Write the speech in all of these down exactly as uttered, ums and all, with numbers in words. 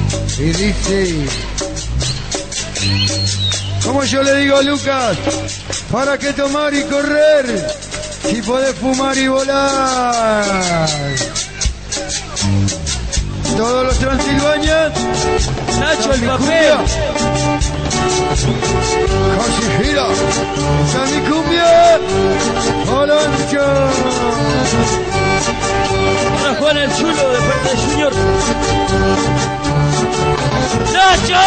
Y dice, como yo le digo a Lucas, ¿para qué tomar y correr si podés fumar y volar? Todos los Transilvania, Nacho el papel. Casi gira, esa mi cumbia, Olancho. Para Juan el Chulo de parte de Junior. ¡Nacho!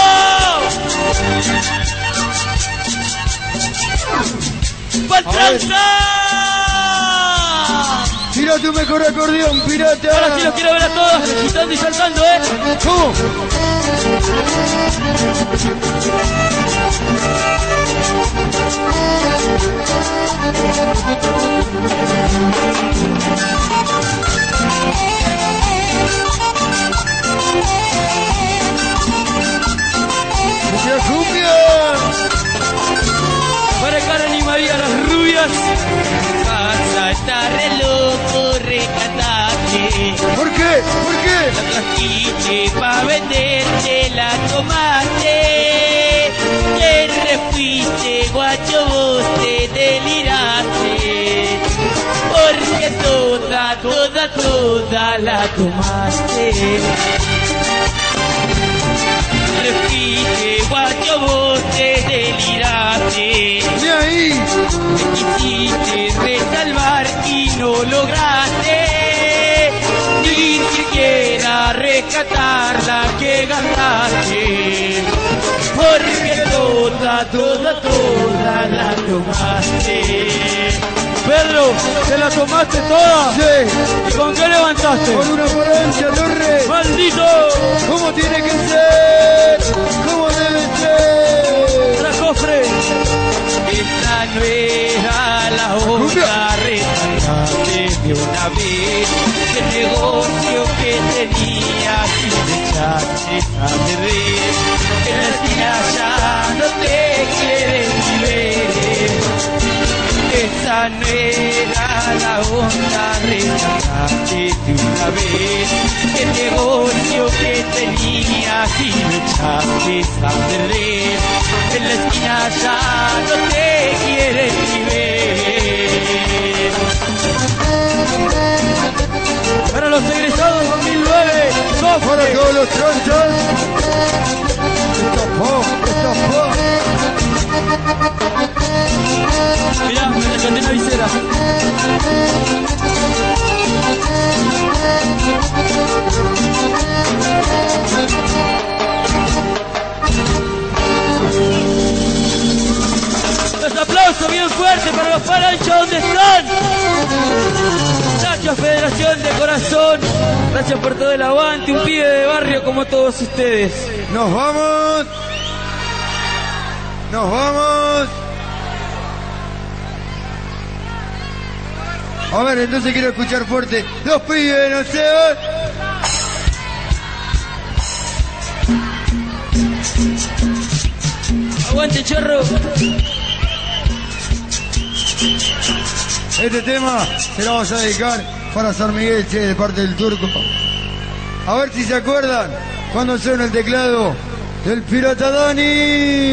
¡Patranza! Tira tu mejor acordeón, pirata. Ahora sí los quiero ver a todos agitando y saltando, ¿eh? ¿Cómo? ¡Cumbia, cumbia! Para Karen y María, las rubias. Pasa, está re loco, recatate. ¿Por qué? ¿Por qué? La trajiste pa' venderte, la tomaste. Te refuiste, guacho, vos te deliraste. Porque toda, toda, toda la tomaste. Te refuiste, guacho, vos te deliraste. ¡De ahí! Te quisiste resalvar y no lograste ni siquiera rescatar la que ganaste. Porque toda, toda, toda la tomaste. Pedro, ¿te la tomaste toda? Sí. ¿Y con qué levantaste? Con una parancia, Torre. ¡Maldito! ¿Cómo tiene que ser? ¿Cómo debe ser? ¡Tras cofre! Esa no era la onda, rescataste de una vez el negocio que tenías y te echaste a perder. En la esquina ya no te quieren ni ver. Esa no era la onda, rescataste de una vez el negocio que tenías y lo echaste a perder. En la esquina ya no te quieren ni ver. Para los egresados dos mil nueve, Para cofre. todos los tronchos. Estafó, estafó. Mirá, me rescaté una visera. Los aplausos bien fuertes para los Paranchos, ¿dónde están? Nacho, Federación de Corazón, gracias por todo el aguante, un pibe de barrio como todos ustedes. Nos vamos. Nos vamos. A ver, entonces quiero escuchar fuerte. Los pibes no se van. Aguante, chorro. Este tema se lo vamos a dedicar para San Miguel, che, de parte del Turco. A ver si se acuerdan cuando suena el teclado del pirata Dani.